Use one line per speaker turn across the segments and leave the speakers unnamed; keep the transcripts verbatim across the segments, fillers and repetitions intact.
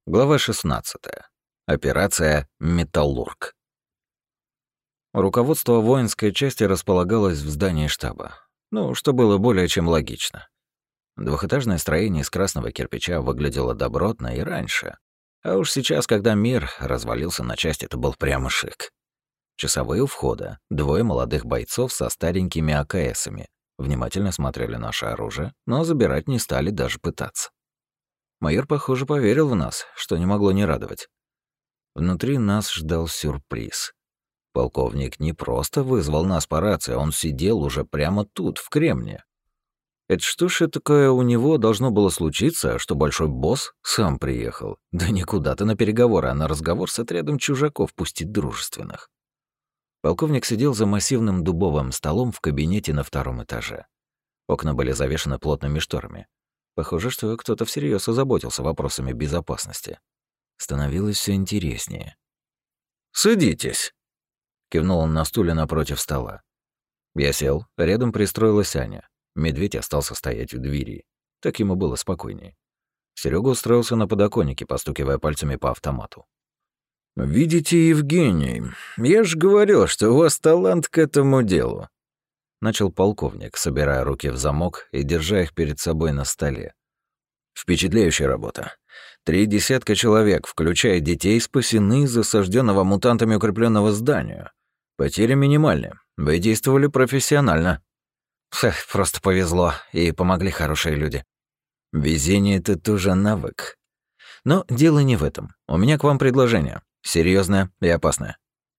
Глава шестнадцатая. Операция «Металлург». Руководство воинской части располагалось в здании штаба. Ну, что было более чем логично. Двухэтажное строение из красного кирпича выглядело добротно и раньше. А уж сейчас, когда мир развалился на части, это был прямо шик. Часовые у входа, двое молодых бойцов со старенькими АКСами, внимательно смотрели наше оружие, но забирать не стали даже пытаться. Майор, похоже, поверил в нас, что не могло не радовать. Внутри нас ждал сюрприз. Полковник не просто вызвал нас по рации, он сидел уже прямо тут, в Кремне. Это что ж такое у него должно было случиться, что большой босс сам приехал? Да не куда-то на переговоры, а на разговор с отрядом чужаков, пусть и дружественных. Полковник сидел за массивным дубовым столом в кабинете на втором этаже. Окна были завешаны плотными шторами. Похоже, что кто-то всерьез озаботился вопросами безопасности. Становилось все интереснее. «Садитесь», — кивнул он на стуле напротив стола. Я сел, рядом пристроилась Аня. Медведь остался стоять у двери. Так ему было спокойнее. Серега устроился на подоконнике, постукивая пальцами по автомату. «Видите, Евгений, я же говорил, что у вас талант к этому делу», — начал полковник, собирая руки в замок и держа их перед собой на столе. «Впечатляющая работа. Три десятка человек, включая детей, спасены из осажденного мутантами укрепленного здания. Потери минимальны. Вы действовали профессионально». «Просто повезло, и помогли хорошие люди». «Везение — это тоже навык. Но дело не в этом. У меня к вам предложение. Серьезное и опасное».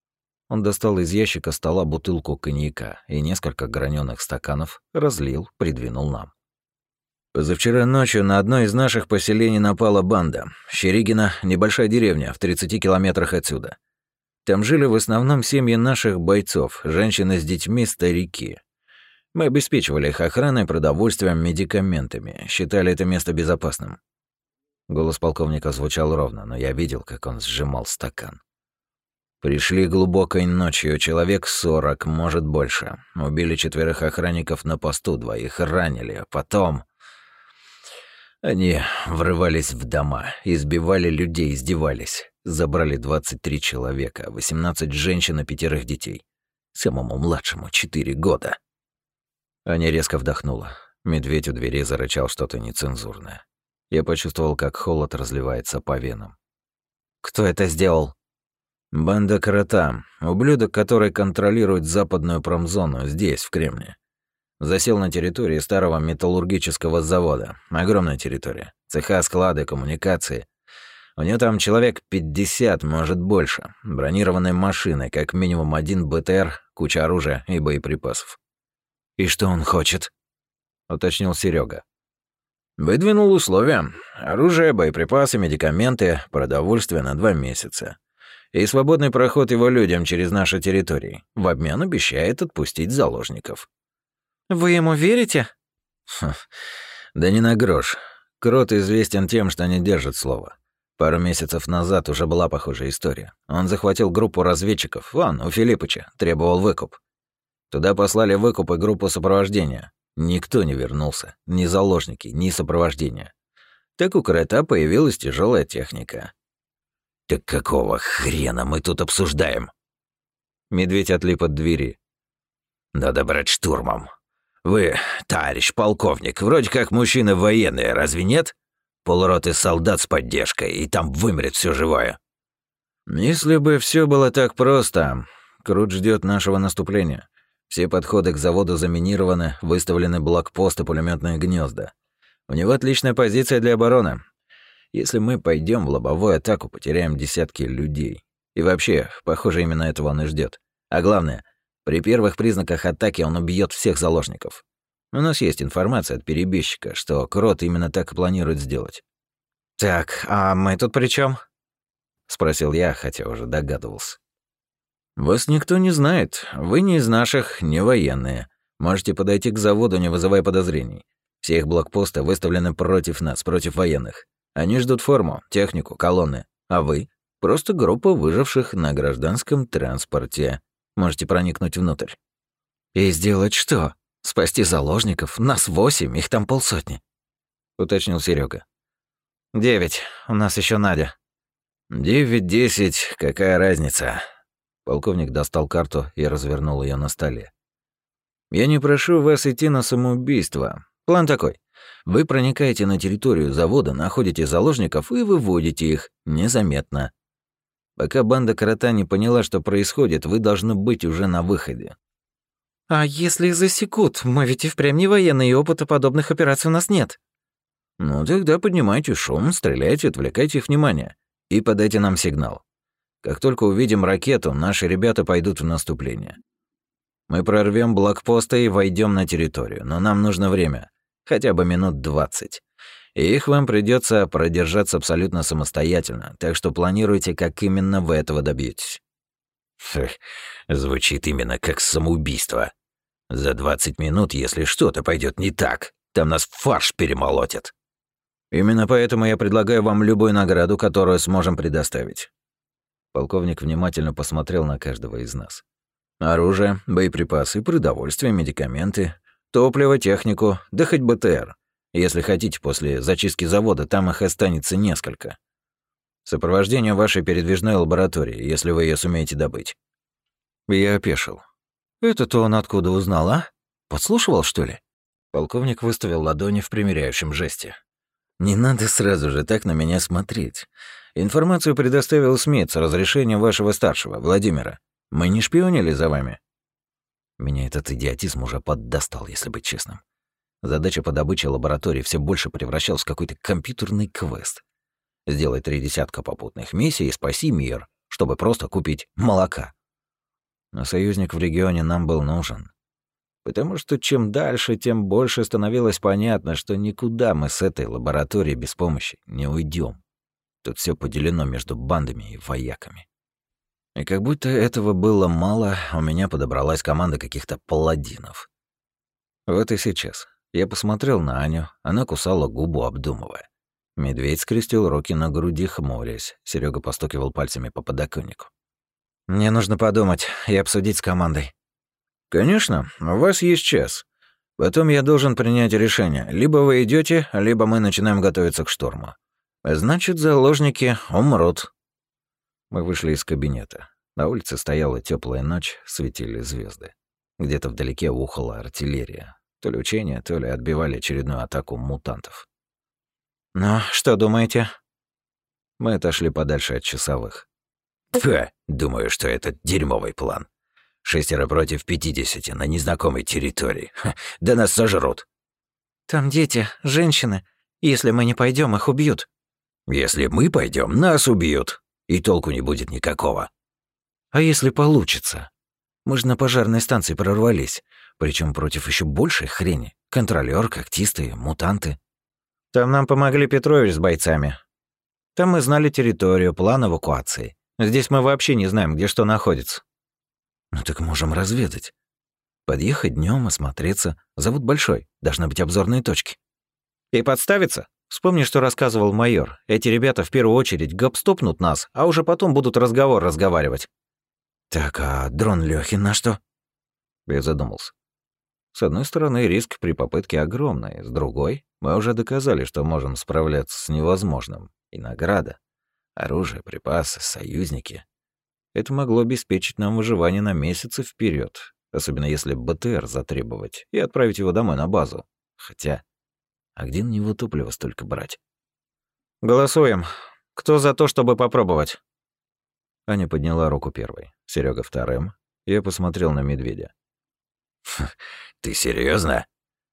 Он достал из ящика стола бутылку коньяка и несколько граненых стаканов, разлил, придвинул нам. Позавчера ночью на одно из наших поселений напала банда. Щеригина — небольшая деревня в тридцати километрах отсюда. Там жили в основном семьи наших бойцов, женщины с детьми, старики. Мы обеспечивали их охраной, продовольствием, медикаментами, считали это место безопасным. Голос полковника звучал ровно, но я видел, как он сжимал стакан. Пришли глубокой ночью, человек сорок, может больше. Убили четверых охранников на посту, двоих ранили, а потом... Они врывались в дома, избивали людей, издевались. Забрали двадцать три человека, восемнадцать женщин и пятерых детей. Самому младшему четыре года. Аня резко вдохнула. Медведь у двери зарычал что-то нецензурное. Я почувствовал, как холод разливается по венам. «Кто это сделал?» «Банда Крота, ублюдок, который контролирует западную промзону, здесь, в Кремне. Засел на территории старого металлургического завода. Огромная территория. Цеха, склады, коммуникации. У него там человек пятьдесят, может больше. Бронированные машины, как минимум один БТР, куча оружия и боеприпасов». «И что он хочет?» — уточнил Серега. «Выдвинул условия. Оружие, боеприпасы, медикаменты, продовольствие на два месяца. И свободный проход его людям через наши территории. В обмен обещает отпустить заложников».
«Вы ему верите?»
Ха, да не на грош. Крот известен тем, что не держит слова. Пару месяцев назад уже была похожая история. Он захватил группу разведчиков, вон, у Филиппыча, требовал выкуп. Туда послали выкуп и группу сопровождения. Никто не вернулся, ни заложники, ни сопровождение. Так у Крота появилась тяжелая техника. «Так какого хрена мы тут обсуждаем?» Медведь отлип от двери. «Надо брать штурмом. Вы, товарищ полковник, вроде как мужчины военные, разве нет? Полроты солдат с поддержкой, и там вымрет все живое». «Если бы все было так просто, Крут ждет нашего наступления. Все подходы к заводу заминированы, выставлены блокпосты, пулеметные гнезда. У него отличная позиция для обороны. Если мы пойдем в лобовую атаку, потеряем десятки людей. И вообще, похоже, именно этого он и ждет. А главное, при первых признаках атаки он убьет всех заложников. У нас есть информация от перебежчика, что Крот именно так и планирует сделать».
«Так, а мы тут при чем?
Спросил я, хотя уже догадывался. «Вас никто не знает. Вы не из наших, не военные. Можете подойти к заводу, не вызывая подозрений. Все их блокпосты выставлены против нас, против военных. Они ждут форму, технику, колонны. А вы — просто группа выживших на гражданском транспорте. Можете проникнуть внутрь».
«И сделать что? Спасти заложников? Нас восемь, их там полсотни», —
уточнил Серега.
Девять. У нас еще Надя.
Девять-десять, какая разница? Полковник достал карту и развернул ее на столе. Я не прошу вас идти на самоубийство. План такой. Вы проникаете на территорию завода, находите заложников и выводите их незаметно. Пока банда крота не поняла, что происходит, вы должны быть уже на выходе.
А если их засекут? Мы ведь и впрямь не военные, и опыта подобных операций у нас нет.
Ну тогда поднимайте шум, стреляйте, отвлекайте их внимание. И подайте нам сигнал. Как только увидим ракету, наши ребята пойдут в наступление. Мы прорвем блокпосты и войдем на территорию, но нам нужно время. Хотя бы минут двадцать. И их вам придется продержаться абсолютно самостоятельно, так что планируйте, как именно вы этого добьетесь. Звучит именно как самоубийство. За двадцать минут, если что-то пойдет не так, там нас в фарш перемолотят. Именно поэтому я предлагаю вам любую награду, которую сможем предоставить. Полковник внимательно посмотрел на каждого из нас. Оружие, боеприпасы, продовольствие, медикаменты, топливо, технику, да хоть БТР. Если хотите, после зачистки завода там их останется несколько. Сопровождение вашей передвижной лаборатории, если вы ее сумеете добыть. Я опешил. Это-то он откуда узнал, а? Подслушивал, что ли? Полковник выставил ладони в примиряющем жесте. Не надо сразу же так на меня смотреть. Информацию предоставил Смит с разрешения вашего старшего, Владимира. Мы не шпионили за вами. Меня этот идиотизм уже поддостал, если быть честным. Задача по добыче лаборатории все больше превращалась в какой-то компьютерный квест. Сделай три десятка попутных миссий и спаси мир, чтобы просто купить молока. Но союзник в регионе нам был нужен. Потому что чем дальше, тем больше становилось понятно, что никуда мы с этой лабораторией без помощи не уйдем. Тут все поделено между бандами и вояками. И как будто этого было мало, у меня подобралась команда каких-то паладинов. Вот и сейчас. Я посмотрел на Аню, она кусала губу, обдумывая. Медведь скрестил руки на груди, хмурясь. Серега постукивал пальцами по подоконнику. «Мне нужно подумать и обсудить с командой». «Конечно, у вас есть час. Потом я должен принять решение. Либо вы идете, либо мы начинаем готовиться к штурму. Значит, заложники умрут». Мы вышли из кабинета. На улице стояла теплая ночь, светили звезды. Где-то вдалеке ухала артиллерия. То ли учения, то ли отбивали очередную атаку мутантов. «Ну, что думаете?» Мы отошли подальше от часовых. «Ха, думаю, что это дерьмовый план. Шестеро против пятидесяти на незнакомой территории. Ха, да нас сожрут».
«Там дети, женщины. Если мы не пойдем, их убьют».
«Если мы пойдем, нас убьют. И толку не будет никакого». «А если получится? Мы же на пожарной станции прорвались. Причем против еще большей хрени. Контролёр, когтисты, мутанты». «Там нам помогли Петрович с бойцами. Там мы знали территорию, план эвакуации. Здесь мы вообще не знаем, где что находится». «Ну так можем разведать. Подъехать днем, осмотреться. Завод большой, должны быть обзорные точки». «И подставиться? Вспомни, что рассказывал майор. Эти ребята в первую очередь гоп-стопнут нас, а уже потом будут разговор разговаривать». «Так, а дрон Лёхин на что?» Я задумался. С одной стороны, риск при попытке огромный, с другой, мы уже доказали, что можем справляться с невозможным. И награда, оружие, припасы, союзники. Это могло обеспечить нам выживание на месяцы вперед, особенно если БТР затребовать и отправить его домой на базу. Хотя, а где на него топлива столько брать? «Голосуем. Кто за то, чтобы попробовать?» Аня подняла руку первой, Серега вторым. Я посмотрел на медведя.
«Ты серьезно?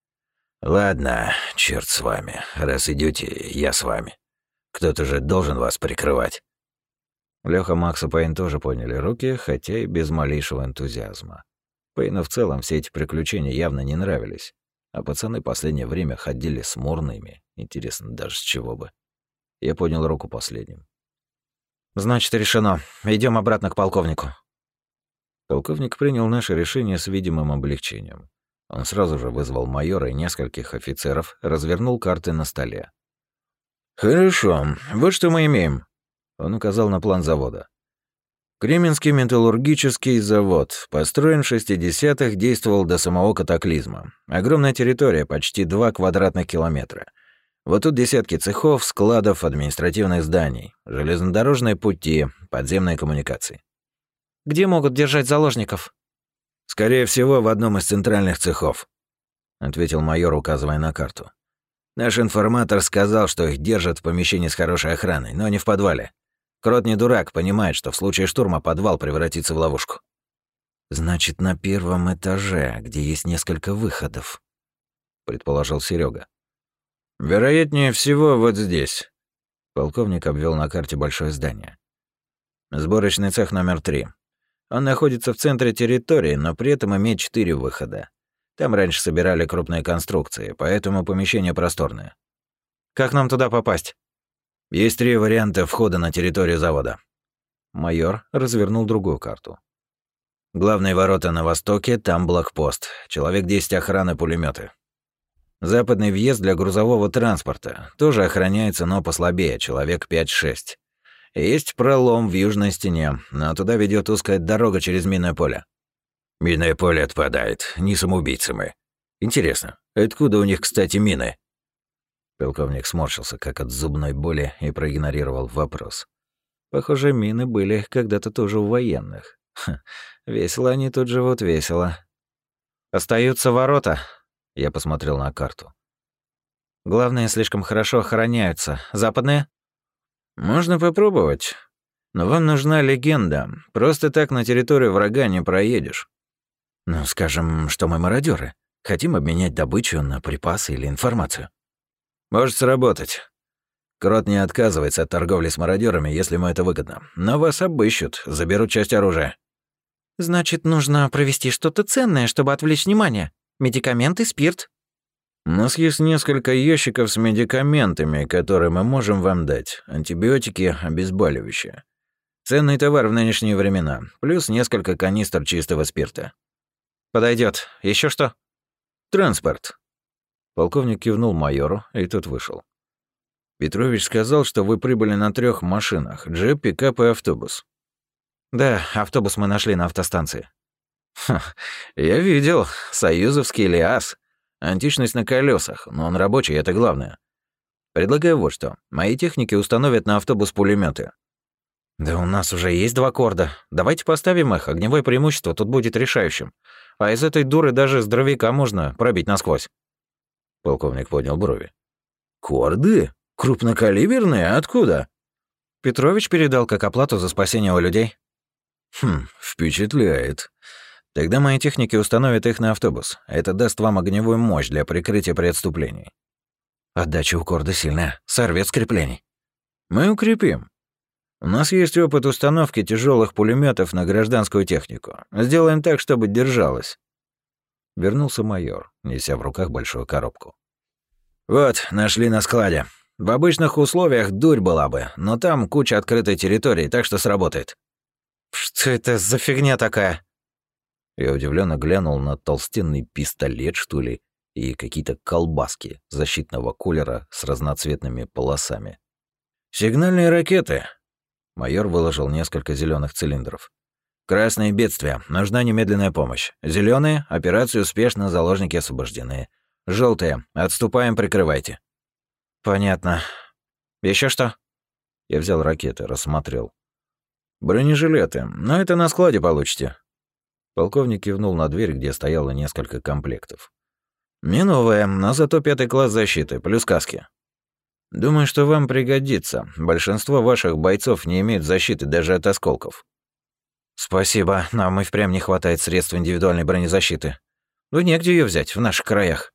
Ладно, черт с вами. Раз идете, я с вами. Кто-то же должен вас прикрывать».
Лёха, Макс и Пейн тоже подняли руки, хотя и без малейшего энтузиазма. Пейну в целом все эти приключения явно не нравились, а пацаны последнее время ходили смурными. Интересно, даже с чего бы. Я поднял руку последним. «Значит, решено. Идем обратно к полковнику». Полковник принял наше решение с видимым облегчением. Он сразу же вызвал майора и нескольких офицеров, развернул карты на столе. «Хорошо. Вот что мы имеем». Он указал на план завода. Кременский металлургический завод. Построен в шестидесятых, действовал до самого катаклизма. Огромная территория, почти два квадратных километра. Вот тут десятки цехов, складов, административных зданий, железнодорожные пути, подземные коммуникации.
Где могут держать заложников?
Скорее всего, в одном из центральных цехов, ответил майор, указывая на карту. Наш информатор сказал, что их держат в помещении с хорошей охраной, но не в подвале. Крот не дурак, понимает, что в случае штурма подвал превратится в ловушку. Значит, на первом этаже, где есть несколько выходов, предположил Серега. Вероятнее всего, вот здесь. Полковник обвел на карте большое здание. Сборочный цех номер три. Он находится в центре территории, но при этом имеет четыре выхода. Там раньше собирали крупные конструкции, поэтому помещение просторное.
Как нам туда попасть?
Есть три варианта входа на территорию завода. Майор развернул другую карту. Главные ворота на востоке, там блокпост. Человек десять охраны, пулеметы. Западный въезд для грузового транспорта. Тоже охраняется, но послабее, человек пять-шесть. Есть пролом в южной стене, но туда ведет узкая дорога через минное поле. Минное поле отпадает, не самоубийцы мы. Интересно, откуда у них, кстати, мины? Полковник сморщился, как от зубной боли, и проигнорировал вопрос. Похоже, мины были когда-то тоже у военных. Ха, весело они тут живут, весело.
Остаются ворота.
Я посмотрел на карту.
Главные слишком хорошо охраняются. Западные?
Можно попробовать. Но вам нужна легенда. Просто так на территорию врага не проедешь. Ну, скажем, что мы мародеры. Хотим обменять добычу на припасы или информацию. Может сработать. Крот не отказывается от торговли с мародерами, если ему это выгодно. Но вас обыщут, заберут часть оружия.
Значит, нужно провести что-то ценное, чтобы отвлечь внимание. Медикаменты, спирт.
У нас есть несколько ящиков с медикаментами, которые мы можем вам дать. Антибиотики, обезболивающие. Ценный товар в нынешние времена. Плюс несколько канистр чистого спирта.
Подойдет. Еще что?
Транспорт. Полковник кивнул майору, и тот вышел. Петрович сказал, что вы прибыли на трех машинах: джип, пикап и автобус.
Да, автобус мы нашли на автостанции.
Ха, я видел. Союзовский ЛиАЗ. Античность на колесах, но он рабочий, это главное. Предлагаю вот что. Мои техники установят на автобус пулеметы.
Да у нас уже есть два корда. Давайте поставим их, огневое преимущество тут будет решающим. А из этой дуры даже здоровяка можно пробить насквозь.
Полковник поднял брови. Корды? Крупнокалиберные? Откуда?
Петрович передал как оплату за спасение у людей.
Хм, впечатляет. Тогда мои техники установят их на автобус. Это даст вам огневую мощь для прикрытия при отступлении. Отдача у корда сильная, сорвет с креплений. Мы укрепим. У нас есть опыт установки тяжелых пулеметов на гражданскую технику. Сделаем так, чтобы держалось. Вернулся майор, неся в руках большую коробку. Вот, нашли на складе. В обычных условиях дурь была бы, но там куча открытой территории, так что сработает.
Что это за фигня такая?
Я удивленно глянул на толстенный пистолет, что ли, и какие-то колбаски защитного колера с разноцветными полосами. Сигнальные ракеты. Майор выложил несколько зеленых цилиндров. Красные бедствия. Нужна немедленная помощь. Зеленые — операция успешно, заложники освобождены. Желтые — отступаем, прикрывайте.
Понятно. Еще что?
Я взял ракеты, рассмотрел. Бронежилеты. Но это на складе получите. Полковник кивнул на дверь, где стояло несколько комплектов. Не новые, но зато пятый класс защиты, плюс каски. Думаю, что вам пригодится. Большинство ваших бойцов не имеют защиты даже от осколков.
Спасибо, нам и впрямь не хватает средств индивидуальной бронезащиты. Ну, негде ее взять в наших краях.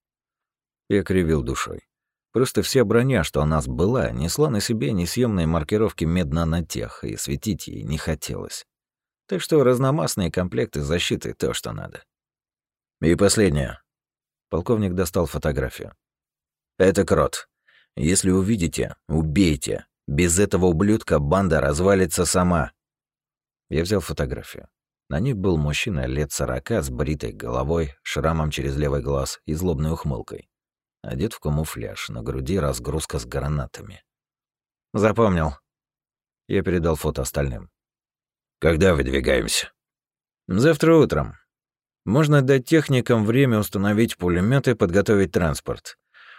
Я кривил душой. Просто вся броня, что у нас была, несла на себе несъемные маркировки меднанотех, и светить ей не хотелось. Так что разномастные комплекты защиты — то, что надо. И последнее. Полковник достал фотографию. Это Крот. Если увидите, убейте. Без этого ублюдка банда развалится сама. Я взял фотографию. На ней был мужчина лет сорока с бритой головой, шрамом через левый глаз и злобной ухмылкой. Одет в камуфляж, на груди разгрузка с гранатами.
Запомнил.
Я передал фото остальным. Когда выдвигаемся? Завтра утром. Можно дать техникам время установить пулеметы и подготовить транспорт.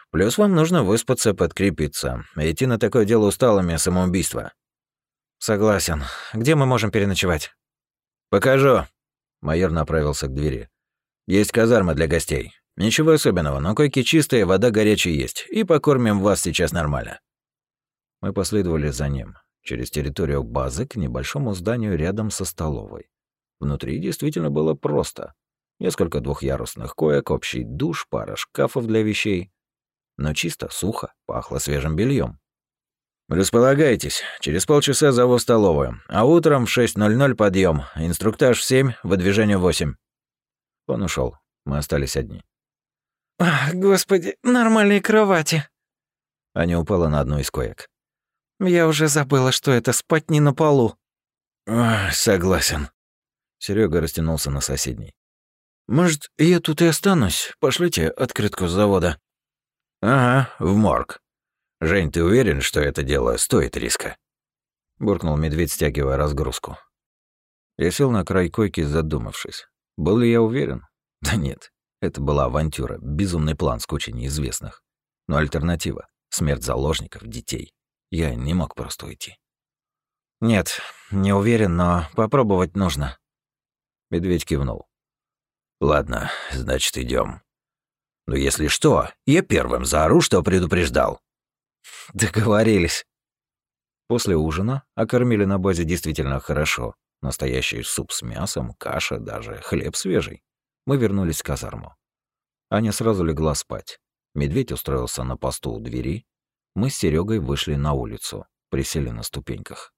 Плюс вам нужно выспаться, подкрепиться. Идти на такое дело усталыми — самоубийство.
Согласен. Где мы можем переночевать?
Покажу. Майор направился к двери. Есть казарма для гостей. Ничего особенного, но койки чистые, вода горячая есть. И покормим вас сейчас нормально. Мы последовали за ним. Через территорию базы к небольшому зданию рядом со столовой. Внутри действительно было просто. Несколько двухъярусных коек, общий душ, пара шкафов для вещей. Но чисто, сухо, пахло свежим бельем. «Располагайтесь. Через полчаса зову в столовую. А утром в шесть ноль ноль подъем. Инструктаж в семь, выдвижение в восемь». Он ушел. Мы остались одни.
Ах, господи, нормальные кровати.
Аня упала на одну из коек.
Я уже забыла, что это спать не на полу.
Ох, согласен. Серега растянулся на соседней. Может, я тут и останусь? Пошлите открытку с завода. Ага, в морг. Жень, ты уверен, что это дело стоит риска? Буркнул медведь, стягивая разгрузку. Я сел на край койки, задумавшись. Был ли я уверен? Да нет. Это была авантюра, безумный план с кучей неизвестных. Но альтернатива — смерть заложников, детей. Я не мог просто уйти.
Нет, не уверен, но попробовать нужно.
Медведь кивнул. Ладно, значит, идем. Но если что, я первым заору, что предупреждал.
Договорились.
После ужина, а кормили на базе действительно хорошо. Настоящий суп с мясом, каша, даже хлеб свежий. Мы вернулись в казарму. Аня сразу легла спать. Медведь устроился на посту у двери. Мы с Серегой вышли на улицу, присели на ступеньках.